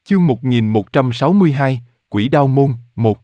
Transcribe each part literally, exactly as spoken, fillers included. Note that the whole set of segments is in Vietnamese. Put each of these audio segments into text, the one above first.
Chương một nghìn một trăm sáu mươi hai, Quỷ Đao Môn, một.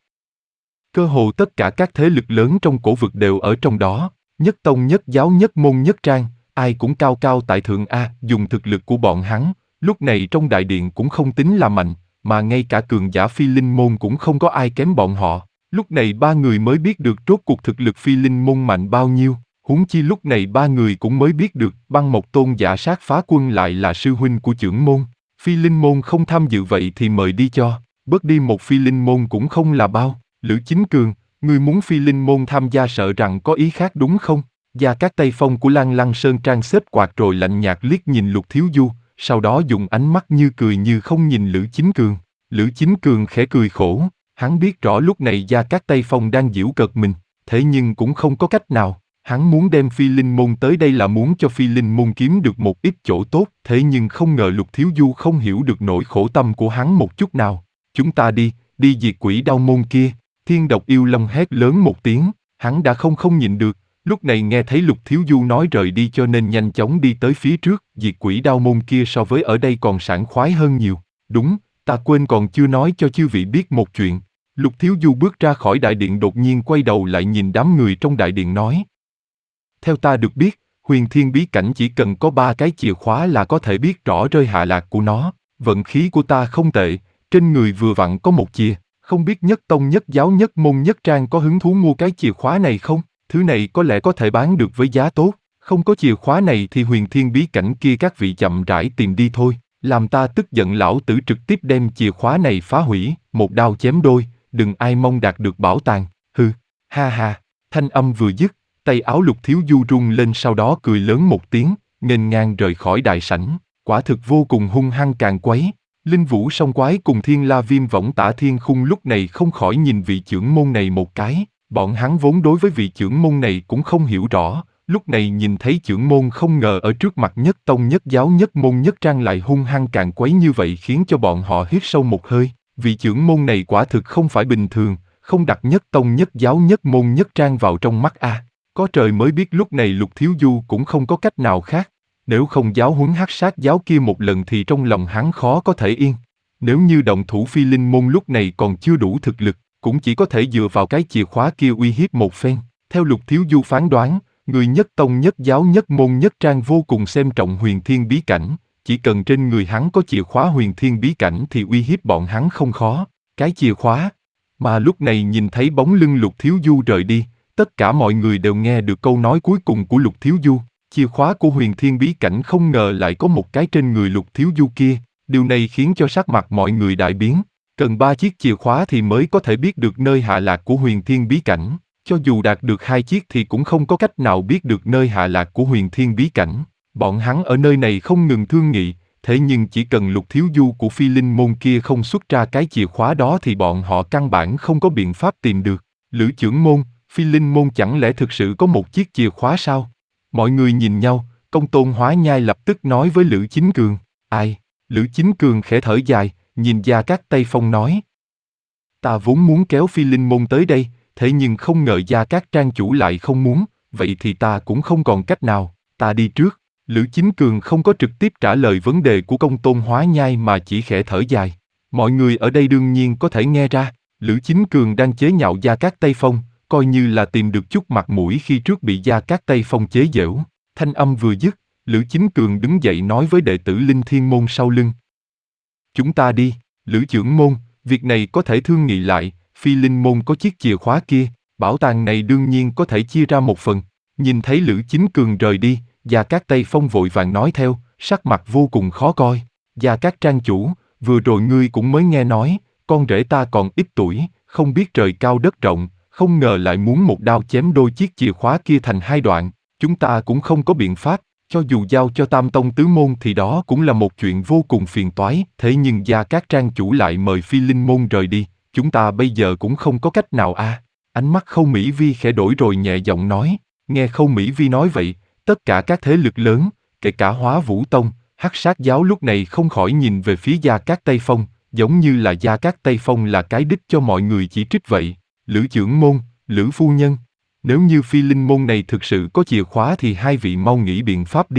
Cơ hồ tất cả các thế lực lớn trong cổ vực đều ở trong đó, nhất tông nhất giáo nhất môn nhất trang, ai cũng cao cao tại thượng a, dùng thực lực của bọn hắn, lúc này trong đại điện cũng không tính là mạnh, mà ngay cả cường giả phi linh môn cũng không có ai kém bọn họ. Lúc này ba người mới biết được rốt cuộc thực lực phi linh môn mạnh bao nhiêu, huống chi lúc này ba người cũng mới biết được Băng Mộc Tôn Giả Sát Phá Quân lại là sư huynh của trưởng môn. Phi linh môn không tham dự vậy thì mời đi cho, bớt đi một phi linh môn cũng không là bao. Lữ Chính Cường, ngươi muốn phi linh môn tham gia sợ rằng có ý khác đúng không? Gia Cát Tây Phong của Lan Lăng Sơn Trang xếp quạt rồi lạnh nhạt liếc nhìn Lục Thiếu Du, sau đó dùng ánh mắt như cười như không nhìn Lữ Chính Cường. Lữ Chính Cường khẽ cười khổ, hắn biết rõ lúc này Gia Cát Tây Phong đang giễu cợt mình, thế nhưng cũng không có cách nào. Hắn muốn đem phi linh môn tới đây là muốn cho phi linh môn kiếm được một ít chỗ tốt, thế nhưng không ngờ Lục Thiếu Du không hiểu được nỗi khổ tâm của hắn một chút nào. Chúng ta đi, đi diệt quỷ đao môn kia. Thiên Độc Yêu Long hét lớn một tiếng, hắn đã không không nhịn được, lúc này nghe thấy Lục Thiếu Du nói rời đi cho nên nhanh chóng đi tới phía trước, diệt quỷ đao môn kia so với ở đây còn sảng khoái hơn nhiều. Đúng, ta quên còn chưa nói cho chư vị biết một chuyện. Lục Thiếu Du bước ra khỏi đại điện đột nhiên quay đầu lại nhìn đám người trong đại điện nói. Theo ta được biết, huyền thiên bí cảnh chỉ cần có ba cái chìa khóa là có thể biết rõ rơi hạ lạc của nó. Vận khí của ta không tệ, trên người vừa vặn có một chìa. Không biết nhất tông nhất giáo nhất môn nhất trang có hứng thú mua cái chìa khóa này không? Thứ này có lẽ có thể bán được với giá tốt. Không có chìa khóa này thì huyền thiên bí cảnh kia các vị chậm rãi tìm đi thôi. Làm ta tức giận lão tử trực tiếp đem chìa khóa này phá hủy, một đao chém đôi, đừng ai mong đạt được bảo tàng. Hừ, ha ha. Thanh âm vừa dứt, tay áo Lục Thiếu Du rung lên sau đó cười lớn một tiếng, nghênh ngang rời khỏi đại sảnh. Quả thực vô cùng hung hăng càn quấy. Linh Vũ Song Quái cùng Thiên La Viêm Võng Tả Thiên Khung lúc này không khỏi nhìn vị trưởng môn này một cái, bọn hắn vốn đối với vị trưởng môn này cũng không hiểu rõ, lúc này nhìn thấy trưởng môn không ngờ ở trước mặt nhất tông nhất giáo nhất môn nhất trang lại hung hăng càn quấy như vậy khiến cho bọn họ hít sâu một hơi, vị trưởng môn này quả thực không phải bình thường, không đặt nhất tông nhất giáo nhất môn nhất trang vào trong mắt a. À. Có trời mới biết lúc này Lục Thiếu Du cũng không có cách nào khác. Nếu không giáo huấn hắc sát giáo kia một lần thì trong lòng hắn khó có thể yên. Nếu như động thủ phi linh môn lúc này còn chưa đủ thực lực, cũng chỉ có thể dựa vào cái chìa khóa kia uy hiếp một phen. Theo Lục Thiếu Du phán đoán, người nhất tông nhất giáo nhất môn nhất trang vô cùng xem trọng huyền thiên bí cảnh. Chỉ cần trên người hắn có chìa khóa huyền thiên bí cảnh thì uy hiếp bọn hắn không khó. Cái chìa khóa. Mà lúc này nhìn thấy bóng lưng Lục Thiếu Du rời đi, tất cả mọi người đều nghe được câu nói cuối cùng của Lục Thiếu Du. Chìa khóa của huyền thiên bí cảnh không ngờ lại có một cái trên người Lục Thiếu Du kia, điều này khiến cho sắc mặt mọi người đại biến. Cần ba chiếc chìa khóa thì mới có thể biết được nơi hạ lạc của huyền thiên bí cảnh, cho dù đạt được hai chiếc thì cũng không có cách nào biết được nơi hạ lạc của huyền thiên bí cảnh. Bọn hắn ở nơi này không ngừng thương nghị, thế nhưng chỉ cần Lục Thiếu Du của phi linh môn kia không xuất ra cái chìa khóa đó thì bọn họ căn bản không có biện pháp tìm được. Lữ trưởng môn, phi linh môn chẳng lẽ thực sự có một chiếc chìa khóa sao? Mọi người nhìn nhau, Công Tôn Hóa Nhai lập tức nói với Lữ Chính Cường. Ai? Lữ Chính Cường khẽ thở dài, nhìn Gia Cát Tây Phong nói. Ta vốn muốn kéo phi linh môn tới đây, thế nhưng không ngờ Gia Cát Trang chủ lại không muốn, vậy thì ta cũng không còn cách nào, ta đi trước. Lữ Chính Cường không có trực tiếp trả lời vấn đề của Công Tôn Hóa Nhai mà chỉ khẽ thở dài. Mọi người ở đây đương nhiên có thể nghe ra, Lữ Chính Cường đang chế nhạo Gia Cát Tây Phong, coi như là tìm được chút mặt mũi khi trước bị Gia Cát Tây Phong chế giễu. Thanh âm vừa dứt, Lữ Chính Cường đứng dậy nói với đệ tử Linh Thiên Môn sau lưng. Chúng ta đi, Lữ trưởng môn, việc này có thể thương nghị lại, phi linh môn có chiếc chìa khóa kia, bảo tàng này đương nhiên có thể chia ra một phần. Nhìn thấy Lữ Chính Cường rời đi, Gia Cát Tây Phong vội vàng nói theo, sắc mặt vô cùng khó coi. Gia Cát Trang chủ, vừa rồi ngươi cũng mới nghe nói, con rể ta còn ít tuổi, không biết trời cao đất rộng, không ngờ lại muốn một đao chém đôi chiếc chìa khóa kia thành hai đoạn, chúng ta cũng không có biện pháp, cho dù giao cho Tam Tông Tứ Môn thì đó cũng là một chuyện vô cùng phiền toái, thế nhưng Gia Cát Trang chủ lại mời phi linh môn rời đi, chúng ta bây giờ cũng không có cách nào a. À. Ánh mắt Khâu Mỹ Vi khẽ đổi rồi nhẹ giọng nói, nghe Khâu Mỹ Vi nói vậy, tất cả các thế lực lớn, kể cả Hóa Vũ Tông, Hắc Sát giáo lúc này không khỏi nhìn về phía Gia Cát Tây Phong, giống như là Gia Cát Tây Phong là cái đích cho mọi người chỉ trích vậy. Lữ trưởng môn, Lữ phu nhân, nếu như phi linh môn này thực sự có chìa khóa thì hai vị mau nghĩ biện pháp đi.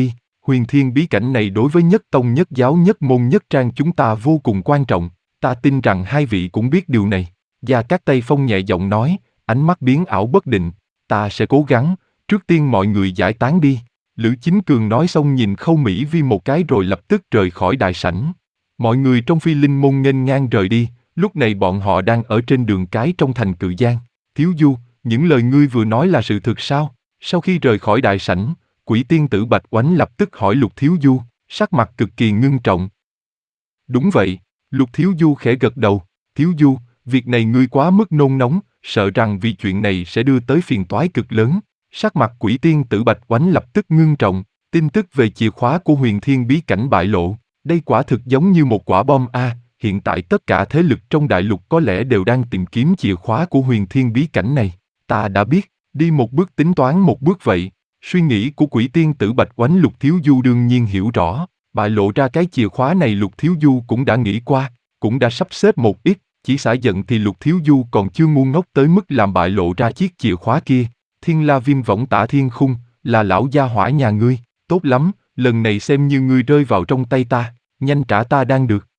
huyền thiên bí cảnh này đối với nhất tông nhất giáo nhất môn nhất trang chúng ta vô cùng quan trọng, ta tin rằng hai vị cũng biết điều này. Gia Cát Tây Phong nhẹ giọng nói, ánh mắt biến ảo bất định, ta sẽ cố gắng, trước tiên mọi người giải tán đi. Lữ Chính Cường nói xong nhìn Khâu Mỹ Vi một cái rồi lập tức rời khỏi đại sảnh. Mọi người trong Phi Linh môn nghênh ngang rời đi, lúc này bọn họ đang ở trên đường cái trong thành Cự Giang. Thiếu Du, những lời ngươi vừa nói là sự thực sao? Sau khi rời khỏi đại sảnh, Quỷ tiên tử Bạch Oánh lập tức hỏi Lục Thiếu Du, sắc mặt cực kỳ ngưng trọng. Đúng vậy, Lục Thiếu Du khẽ gật đầu, Thiếu Du, việc này ngươi quá mức nôn nóng, sợ rằng vì chuyện này sẽ đưa tới phiền toái cực lớn. Sắc mặt Quỷ tiên tử Bạch Oánh lập tức ngưng trọng, tin tức về chìa khóa của huyền thiên bí cảnh bại lộ, đây quả thực giống như một quả bom a. Hiện tại tất cả thế lực trong đại lục có lẽ đều đang tìm kiếm chìa khóa của huyền thiên bí cảnh này. Ta đã biết, đi một bước tính toán một bước vậy. Suy nghĩ của Quỷ tiên tử Bạch Oánh Lục Thiếu Du đương nhiên hiểu rõ, bại lộ ra cái chìa khóa này Lục Thiếu Du cũng đã nghĩ qua, cũng đã sắp xếp một ít, chỉ xả giận thì Lục Thiếu Du còn chưa ngu ngốc tới mức làm bại lộ ra chiếc chìa khóa kia. Thiên La Viêm Võng Tả Thiên Khung, là lão gia hỏa nhà ngươi, tốt lắm, lần này xem như ngươi rơi vào trong tay ta, nhanh trả ta đang được.